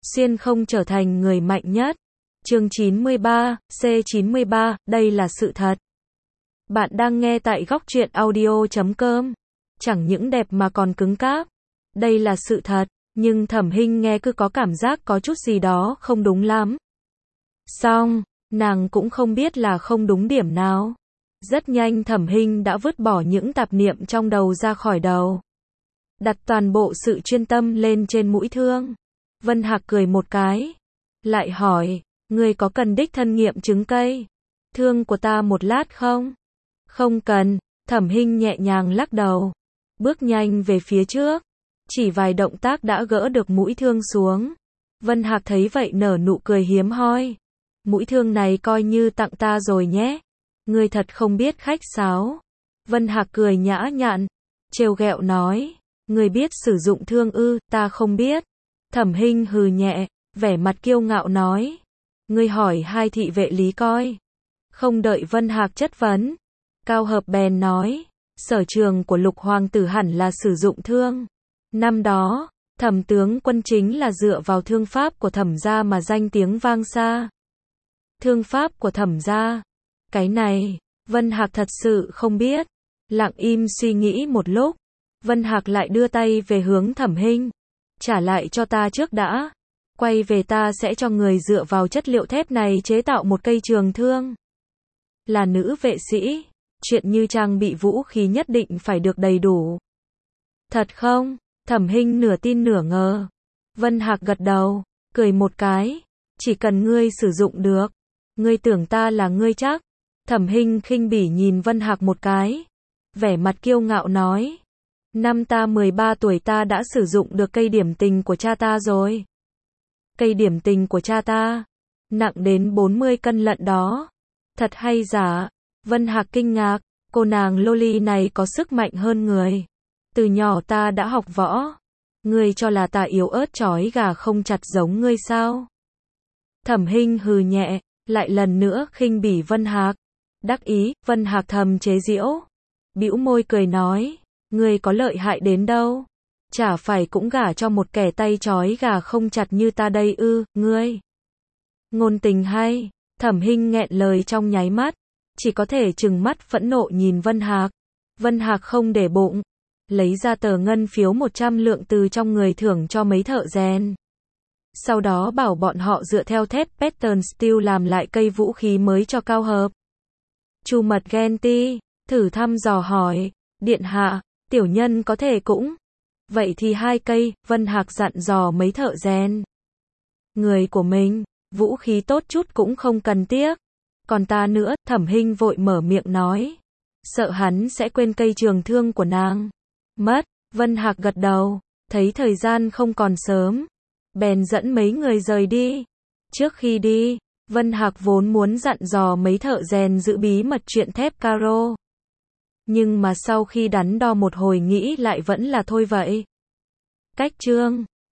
xuyên không trở thành người mạnh nhất. Chương 93, C93, đây là sự thật. Bạn đang nghe tại góc truyện audio.com. Chẳng những đẹp mà còn cứng cáp. Đây là sự thật, nhưng Thẩm Hinh nghe cứ có cảm giác có chút gì đó không đúng lắm. Xong, nàng cũng không biết là không đúng điểm nào. Rất nhanh Thẩm Hinh đã vứt bỏ những tạp niệm trong đầu ra khỏi đầu. Đặt toàn bộ sự chuyên tâm lên trên mũi thương. Vân Hạc cười một cái. Lại hỏi, ngươi có cần đích thân nghiệm chứng cây thương của ta một lát không? Không cần, Thẩm Hinh nhẹ nhàng lắc đầu. Bước nhanh về phía trước. Chỉ vài động tác đã gỡ được mũi thương xuống. Vân Hạc thấy vậy nở nụ cười hiếm hoi. Mũi thương này coi như tặng ta rồi nhé. Ngươi thật không biết khách sáo. Vân Hạc cười nhã nhặn, trêu ghẹo nói. Ngươi biết sử dụng thương ư? Ta không biết. Thẩm Hinh hừ nhẹ, vẻ mặt kiêu ngạo nói. Ngươi hỏi hai thị vệ lý coi. Không đợi Vân Hạc chất vấn. Cao Hợp bèn nói. Sở trường của Lục Hoàng tử hẳn là sử dụng thương. Năm đó, Thẩm tướng quân chính là dựa vào thương pháp của Thẩm gia mà danh tiếng vang xa. Thương pháp của Thẩm gia? Cái này, Vân Hạc thật sự không biết. Lặng im suy nghĩ một lúc, Vân Hạc lại đưa tay về hướng Thẩm Hinh. Trả lại cho ta trước đã. Quay về ta sẽ cho người dựa vào chất liệu thép này chế tạo một cây trường thương. Là nữ vệ sĩ, chuyện như trang bị vũ khí nhất định phải được đầy đủ. Thật không? Thẩm Hinh nửa tin nửa ngờ. Vân Hạc gật đầu, cười một cái. Chỉ cần ngươi sử dụng được. Ngươi tưởng ta là ngươi chắc? Thẩm Hinh khinh bỉ nhìn Vân Hạc một cái. Vẻ mặt kiêu ngạo nói. Năm ta 13 tuổi ta đã sử dụng được cây điểm tình của cha ta rồi. Cây điểm tình của cha ta? Nặng đến 40 cân lận đó. Thật hay giả? Vân Hạc kinh ngạc. Cô nàng loli này có sức mạnh hơn người. Từ nhỏ ta đã học võ. Ngươi cho là ta yếu ớt trói gà không chặt giống ngươi sao? Thẩm Hinh hừ nhẹ, lại lần nữa khinh bỉ Vân Hạc. Đắc ý, Vân Hạc thầm chế giễu. Bĩu môi cười nói. Ngươi có lợi hại đến đâu? Chả phải cũng gả cho một kẻ tay trói gà không chặt như ta đây ư, ngươi. Ngôn tình hay. Thẩm Hinh nghẹn lời trong nháy mắt. Chỉ có thể trừng mắt phẫn nộ nhìn Vân Hạc. Vân Hạc không để bụng. Lấy ra tờ ngân phiếu 100 lượng từ trong người thưởng cho mấy thợ rèn. Sau đó bảo bọn họ dựa theo thép pattern steel làm lại cây vũ khí mới cho Cao Hợp. Chu Mật ghen ti, thử thăm dò hỏi. Điện hạ, tiểu nhân có thể cũng. Vậy thì hai cây, Vân Hạc dặn dò mấy thợ rèn. Người của mình, vũ khí tốt chút cũng không cần tiếc. Còn ta nữa, Thẩm Hinh vội mở miệng nói. Sợ hắn sẽ quên cây trường thương của nàng. Mất, Vân Hạc gật đầu, thấy thời gian không còn sớm. Bèn dẫn mấy người rời đi. Trước khi đi, Vân Hạc vốn muốn dặn dò mấy thợ rèn giữ bí mật chuyện thép caro. Nhưng mà sau khi đắn đo một hồi nghĩ lại vẫn là thôi vậy. Cách chương